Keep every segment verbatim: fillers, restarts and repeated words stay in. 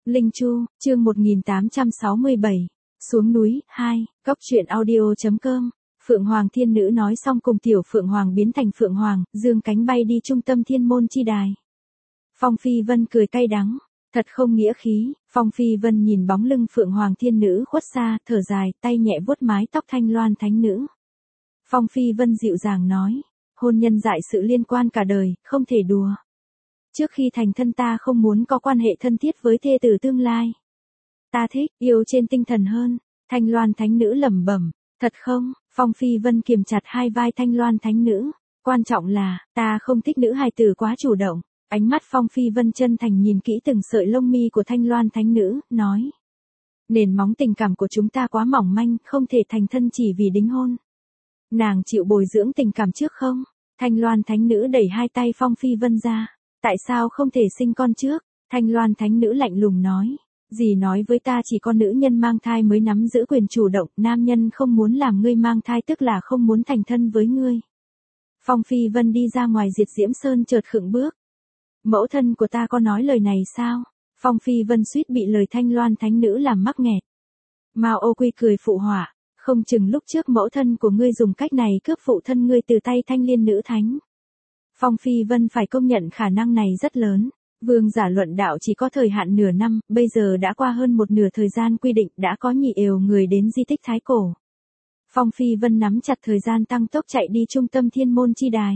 Linh Chu, chương một nghìn tám trăm sáu mươi bảy. Xuống núi, hai, Cóc truyện audio.com. Phượng Hoàng Thiên Nữ nói xong cùng tiểu Phượng Hoàng biến thành Phượng Hoàng, dương cánh bay đi trung tâm thiên môn chi đài. Phong Phi Vân cười cay đắng, thật không nghĩa khí. Phong Phi Vân nhìn bóng lưng Phượng Hoàng Thiên Nữ khuất xa, thở dài, tay nhẹ vuốt mái tóc thanh loan thánh nữ. Phong Phi Vân dịu dàng nói, hôn nhân dại sự liên quan cả đời, không thể đùa. Trước khi thành thân ta không muốn có quan hệ thân thiết với thê tử tương lai. Ta thích, yêu trên tinh thần hơn. Thanh Loan Thánh Nữ lẩm bẩm, thật không? Phong Phi Vân kiềm chặt hai vai Thanh Loan Thánh Nữ. Quan trọng là, ta không thích nữ hài tử quá chủ động. Ánh mắt Phong Phi Vân chân thành nhìn kỹ từng sợi lông mi của Thanh Loan Thánh Nữ, nói. Nền móng tình cảm của chúng ta quá mỏng manh, không thể thành thân chỉ vì đính hôn. Nàng chịu bồi dưỡng tình cảm trước không? Thanh Loan Thánh Nữ đẩy hai tay Phong Phi Vân ra. Tại sao không thể sinh con trước? Thanh Loan Thánh Nữ lạnh lùng nói. Dì nói với ta chỉ có nữ nhân mang thai mới nắm giữ quyền chủ động, nam nhân không muốn làm ngươi mang thai tức là không muốn thành thân với ngươi. Phong Phi Vân đi ra ngoài Diệt Diễm Sơn chợt khựng bước. Mẫu thân của ta có nói lời này sao? Phong Phi Vân suýt bị lời Thanh Loan Thánh Nữ làm mắc nghẹt. Mao Ô Quy cười phụ họa, không chừng lúc trước mẫu thân của ngươi dùng cách này cướp phụ thân ngươi từ tay Thanh Liên Nữ Thánh. Phong Phi Vân phải công nhận khả năng này rất lớn. Vương giả luận đạo chỉ có thời hạn nửa năm, bây giờ đã qua hơn một nửa thời gian quy định, đã có nhị ều người đến di tích Thái Cổ. Phong Phi Vân nắm chặt thời gian tăng tốc chạy đi trung tâm thiên môn chi đài.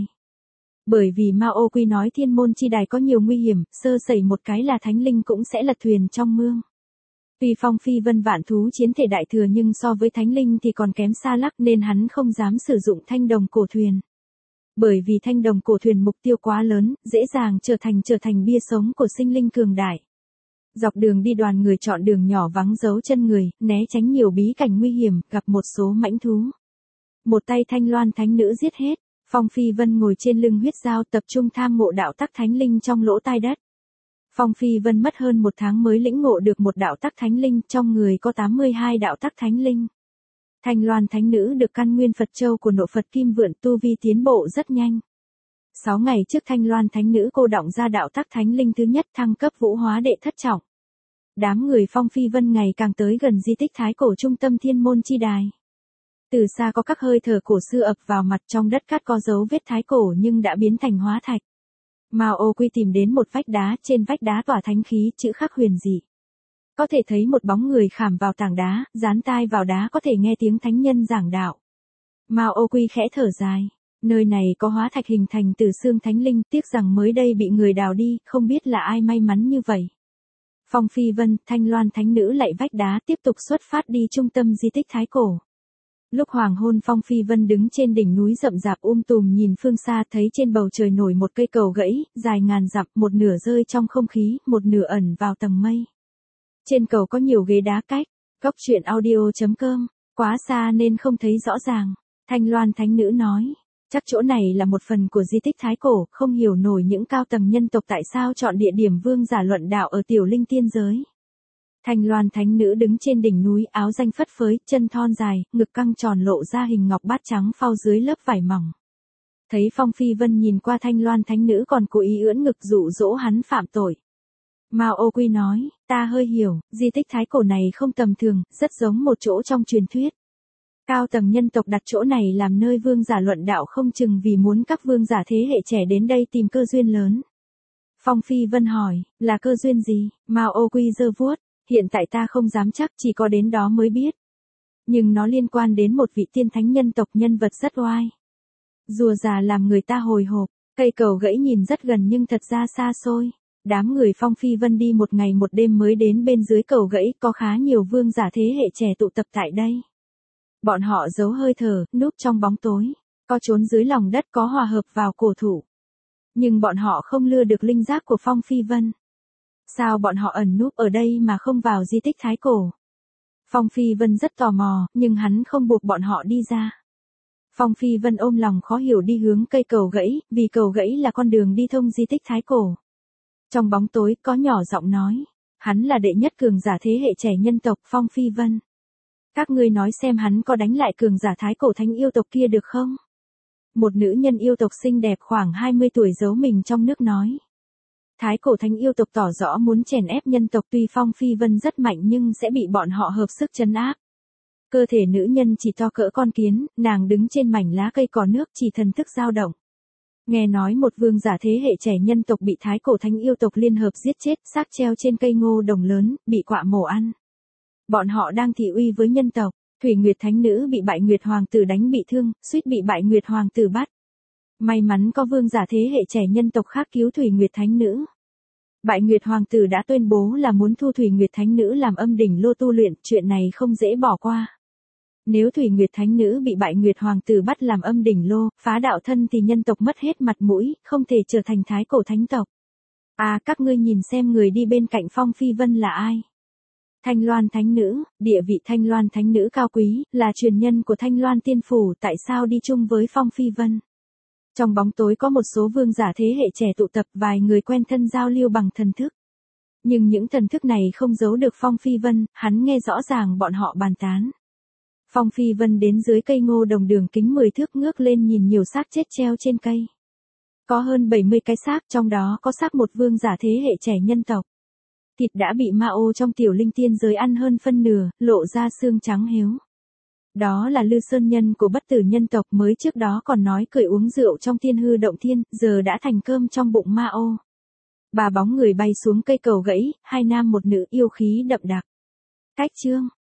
Bởi vì Mao Ô Quy nói thiên môn chi đài có nhiều nguy hiểm, sơ sẩy một cái là thánh linh cũng sẽ lật thuyền trong mương. Tuy Phong Phi Vân vạn thú chiến thể đại thừa nhưng so với thánh linh thì còn kém xa lắc nên hắn không dám sử dụng thanh đồng cổ thuyền. Bởi vì thanh đồng cổ thuyền mục tiêu quá lớn, dễ dàng trở thành trở thành bia sống của sinh linh cường đại. Dọc đường đi đoàn người chọn đường nhỏ vắng giấu chân người, né tránh nhiều bí cảnh nguy hiểm, gặp một số mãnh thú. Một tay Thanh Loan Thánh Nữ giết hết, Phong Phi Vân ngồi trên lưng huyết dao tập trung tham ngộ đạo tắc thánh linh trong lỗ tai đất. Phong Phi Vân mất hơn một tháng mới lĩnh ngộ được một đạo tắc thánh linh, trong người có tám mươi hai đạo tắc thánh linh. Thanh Loan Thánh Nữ được căn nguyên Phật Châu của nộ Phật Kim Vượn tu vi tiến bộ rất nhanh. Sáu ngày trước Thanh Loan Thánh Nữ cô đọng ra đạo tắc thánh linh thứ nhất thăng cấp vũ hóa đệ thất trọng. Đám người Phong Phi Vân ngày càng tới gần di tích Thái Cổ trung tâm thiên môn chi đài. Từ xa có các hơi thở cổ xưa ập vào mặt, trong đất cát có dấu vết Thái Cổ nhưng đã biến thành hóa thạch. Mao Ô Quy tìm đến một vách đá, trên vách đá tỏa thánh khí chữ khắc huyền dị. Có thể thấy một bóng người khảm vào tảng đá, dán tai vào đá có thể nghe tiếng thánh nhân giảng đạo. Mao Ô Quy khẽ thở dài, nơi này có hóa thạch hình thành từ xương thánh linh, tiếc rằng mới đây bị người đào đi, không biết là ai may mắn như vậy. Phong Phi Vân, Thanh Loan Thánh Nữ lạy vách đá tiếp tục xuất phát đi trung tâm di tích Thái Cổ. Lúc hoàng hôn Phong Phi Vân đứng trên đỉnh núi rậm rạp um tùm nhìn phương xa, thấy trên bầu trời nổi một cây cầu gãy, dài ngàn dặm, một nửa rơi trong không khí, một nửa ẩn vào tầng mây. Trên cầu có nhiều ghế đá cách, Cóc truyện audio.com, quá xa nên không thấy rõ ràng. Thanh Loan Thánh Nữ nói, chắc chỗ này là một phần của di tích Thái Cổ, không hiểu nổi những cao tầng nhân tộc tại sao chọn địa điểm vương giả luận đạo ở tiểu linh tiên giới. Thanh Loan Thánh Nữ đứng trên đỉnh núi, áo danh phất phới, chân thon dài, ngực căng tròn lộ ra hình ngọc bát trắng phao dưới lớp vải mỏng. Thấy Phong Phi Vân nhìn qua Thanh Loan Thánh Nữ còn cố ý ưỡn ngực dụ dỗ hắn phạm tội. Mao Ô Quy nói, ta hơi hiểu, di tích Thái Cổ này không tầm thường, rất giống một chỗ trong truyền thuyết. Cao tầng nhân tộc đặt chỗ này làm nơi vương giả luận đạo không chừng vì muốn các vương giả thế hệ trẻ đến đây tìm cơ duyên lớn. Phong Phi Vân hỏi, là cơ duyên gì? Mao Ô Quy giơ vuốt, hiện tại ta không dám chắc, chỉ có đến đó mới biết. Nhưng nó liên quan đến một vị tiên thánh nhân tộc, nhân vật rất oai. Rùa già làm người ta hồi hộp, cây cầu gãy nhìn rất gần nhưng thật ra xa xôi. Đám người Phong Phi Vân đi một ngày một đêm mới đến bên dưới cầu gãy, có khá nhiều vương giả thế hệ trẻ tụ tập tại đây. Bọn họ giấu hơi thở, núp trong bóng tối, có trốn dưới lòng đất, có hòa hợp vào cổ thụ. Nhưng bọn họ không lừa được linh giác của Phong Phi Vân. Sao bọn họ ẩn núp ở đây mà không vào di tích Thái Cổ? Phong Phi Vân rất tò mò, nhưng hắn không buộc bọn họ đi ra. Phong Phi Vân ôm lòng khó hiểu đi hướng cây cầu gãy, vì cầu gãy là con đường đi thông di tích Thái Cổ. Trong bóng tối có nhỏ giọng nói, hắn là đệ nhất cường giả thế hệ trẻ nhân tộc Phong Phi Vân. Các ngươi nói xem hắn có đánh lại cường giả Thái Cổ thánh yêu tộc kia được không? Một nữ nhân yêu tộc xinh đẹp khoảng hai mươi tuổi giấu mình trong nước nói. Thái cổ thánh yêu tộc tỏ rõ muốn chèn ép nhân tộc, tuy Phong Phi Vân rất mạnh nhưng sẽ bị bọn họ hợp sức trấn áp. Cơ thể nữ nhân chỉ to cỡ con kiến, nàng đứng trên mảnh lá cây cỏ nước chỉ thần thức dao động. Nghe nói một vương giả thế hệ trẻ nhân tộc bị thái cổ thánh yêu tộc liên hợp giết chết, xác treo trên cây ngô đồng lớn, bị quạ mổ ăn. Bọn họ đang thị uy với nhân tộc, Thủy Nguyệt Thánh Nữ bị Bại Nguyệt Hoàng tử đánh bị thương, suýt bị Bại Nguyệt Hoàng tử bắt. May mắn có vương giả thế hệ trẻ nhân tộc khác cứu Thủy Nguyệt Thánh Nữ. Bại Nguyệt Hoàng tử đã tuyên bố là muốn thu Thủy Nguyệt Thánh Nữ làm âm đỉnh lô tu luyện, chuyện này không dễ bỏ qua. Nếu Thủy Nguyệt Thánh Nữ bị Bại Nguyệt Hoàng tử bắt làm âm đỉnh lô, phá đạo thân thì nhân tộc mất hết mặt mũi, không thể trở thành thái cổ thánh tộc. À, các ngươi nhìn xem người đi bên cạnh Phong Phi Vân là ai? Thanh Loan Thánh Nữ, địa vị Thanh Loan Thánh Nữ cao quý, là truyền nhân của Thanh Loan Tiên Phủ, tại sao đi chung với Phong Phi Vân? Trong bóng tối có một số vương giả thế hệ trẻ tụ tập, vài người quen thân giao lưu bằng thần thức. Nhưng những thần thức này không giấu được Phong Phi Vân, hắn nghe rõ ràng bọn họ bàn tán. Phong Phi Vân đến dưới cây ngô đồng đường kính mười thước, ngước lên nhìn nhiều xác chết treo trên cây. Có hơn bảy mươi cái xác, trong đó có xác một vương giả thế hệ trẻ nhân tộc. Thịt đã bị ma ô trong tiểu linh tiên giới ăn hơn phân nửa, lộ ra xương trắng héo. Đó là Lư Sơn Nhân của bất tử nhân tộc, mới trước đó còn nói cười uống rượu trong thiên hư động thiên, giờ đã thành cơm trong bụng ma ô. Ba bóng người bay xuống cây cầu gãy, hai nam một nữ, yêu khí đậm đặc. Cách chương